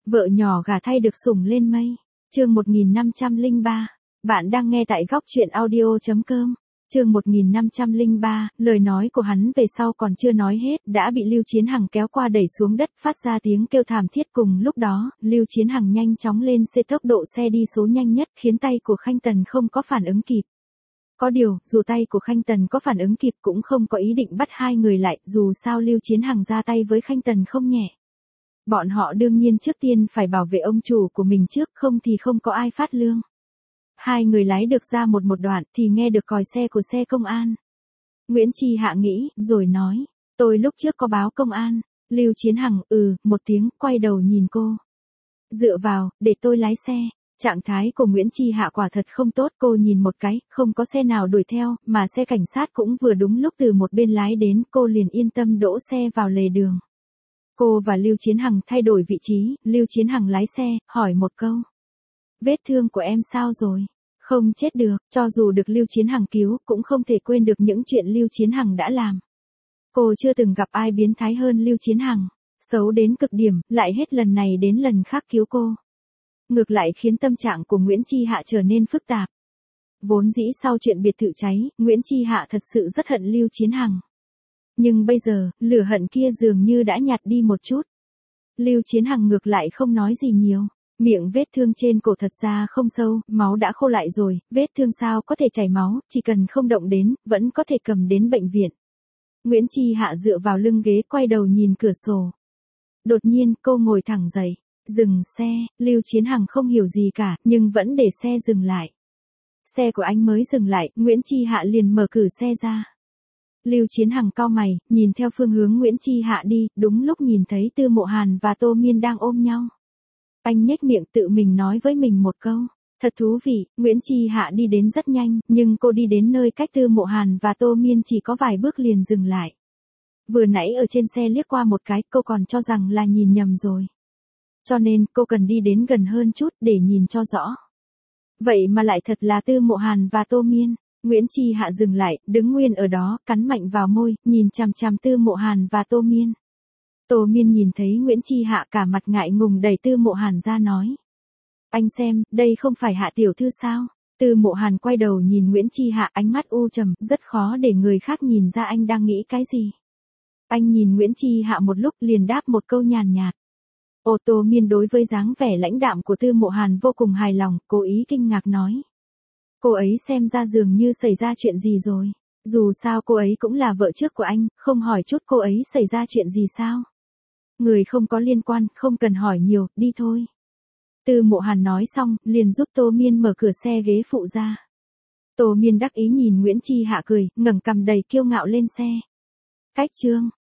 Vợ nhỏ gả thay được sủng lên mây. Chương 1503. Bạn đang nghe tại góc truyện audio.com. Chương 1503, lời nói của hắn về sau còn chưa nói hết, đã bị Lưu Chiến Hằng kéo qua đẩy xuống đất, phát ra tiếng kêu thảm thiết. Cùng lúc đó, Lưu Chiến Hằng nhanh chóng lên xe, tốc độ xe đi số nhanh nhất, khiến tay của Khanh Tần không có phản ứng kịp. Có điều, dù tay của Khanh Tần có phản ứng kịp cũng không có ý định bắt hai người lại, dù sao Lưu Chiến Hằng ra tay với Khanh Tần không nhẹ. Bọn họ đương nhiên trước tiên phải bảo vệ ông chủ của mình trước, không thì không có ai phát lương. Hai người lái được ra một đoạn thì nghe được còi xe của xe công an. Nguyễn Chi Hạ nghĩ, rồi nói, tôi lúc trước có báo công an. Lưu Chiến Hằng, một tiếng, quay đầu nhìn cô. Dựa vào, để tôi lái xe. Trạng thái của Nguyễn Chi Hạ quả thật không tốt, cô nhìn một cái, không có xe nào đuổi theo, mà xe cảnh sát cũng vừa đúng lúc từ một bên lái đến, cô liền yên tâm đỗ xe vào lề đường. Cô và Lưu Chiến Hằng thay đổi vị trí, Lưu Chiến Hằng lái xe, hỏi một câu. Vết thương của em sao rồi? Không chết được, cho dù được Lưu Chiến Hằng cứu, cũng không thể quên được những chuyện Lưu Chiến Hằng đã làm. Cô chưa từng gặp ai biến thái hơn Lưu Chiến Hằng, xấu đến cực điểm, lại hết lần này đến lần khác cứu cô. Ngược lại khiến tâm trạng của Nguyễn Chi Hạ trở nên phức tạp. Vốn dĩ sau chuyện biệt thự cháy, Nguyễn Chi Hạ thật sự rất hận Lưu Chiến Hằng. Nhưng bây giờ, lửa hận kia dường như đã nhạt đi một chút. Lưu Chiến Hằng ngược lại không nói gì nhiều. Miệng vết thương trên cổ thật ra không sâu, máu đã khô lại rồi, vết thương sao có thể chảy máu, chỉ cần không động đến, vẫn có thể cầm đến bệnh viện. Nguyễn Chi Hạ dựa vào lưng ghế, quay đầu nhìn cửa sổ. Đột nhiên, cô ngồi thẳng dậy. Dừng xe, Lưu Chiến Hằng không hiểu gì cả, nhưng vẫn để xe dừng lại. Xe của anh mới dừng lại, Nguyễn Chi Hạ liền mở cửa xe ra. Lưu Chiến Hằng cau mày, nhìn theo phương hướng Nguyễn Chi Hạ đi, đúng lúc nhìn thấy Tư Mộ Hàn và Tô Miên đang ôm nhau. Anh nhếch miệng tự mình nói với mình một câu. Thật thú vị, Nguyễn Chi Hạ đi đến rất nhanh, nhưng cô đi đến nơi cách Tư Mộ Hàn và Tô Miên chỉ có vài bước liền dừng lại. Vừa nãy ở trên xe liếc qua một cái, cô còn cho rằng là nhìn nhầm rồi. Cho nên, cô cần đi đến gần hơn chút để nhìn cho rõ. Vậy mà lại thật là Tư Mộ Hàn và Tô Miên. Nguyễn Chi Hạ dừng lại, đứng nguyên ở đó, cắn mạnh vào môi, nhìn chằm chằm Tư Mộ Hàn và Tô Miên. Tô Miên nhìn thấy Nguyễn Chi Hạ cả mặt ngại ngùng đẩy Tư Mộ Hàn ra nói. Anh xem, đây không phải Hạ tiểu thư sao? Tư Mộ Hàn quay đầu nhìn Nguyễn Chi Hạ, ánh mắt u trầm, rất khó để người khác nhìn ra anh đang nghĩ cái gì. Anh nhìn Nguyễn Chi Hạ một lúc liền đáp một câu nhàn nhạt. Tô Miên đối với dáng vẻ lãnh đạm của Tư Mộ Hàn vô cùng hài lòng, cố ý kinh ngạc nói. Cô ấy xem ra dường như xảy ra chuyện gì rồi. Dù sao cô ấy cũng là vợ trước của anh, không hỏi chút cô ấy xảy ra chuyện gì sao? Người không có liên quan, không cần hỏi nhiều, đi thôi. Tư Mộ Hàn nói xong, liền giúp Tô Miên mở cửa xe ghế phụ ra. Tô Miên đắc ý nhìn Nguyễn Chi Hạ cười, ngẩng cằm đầy kiêu ngạo lên xe. Cách chương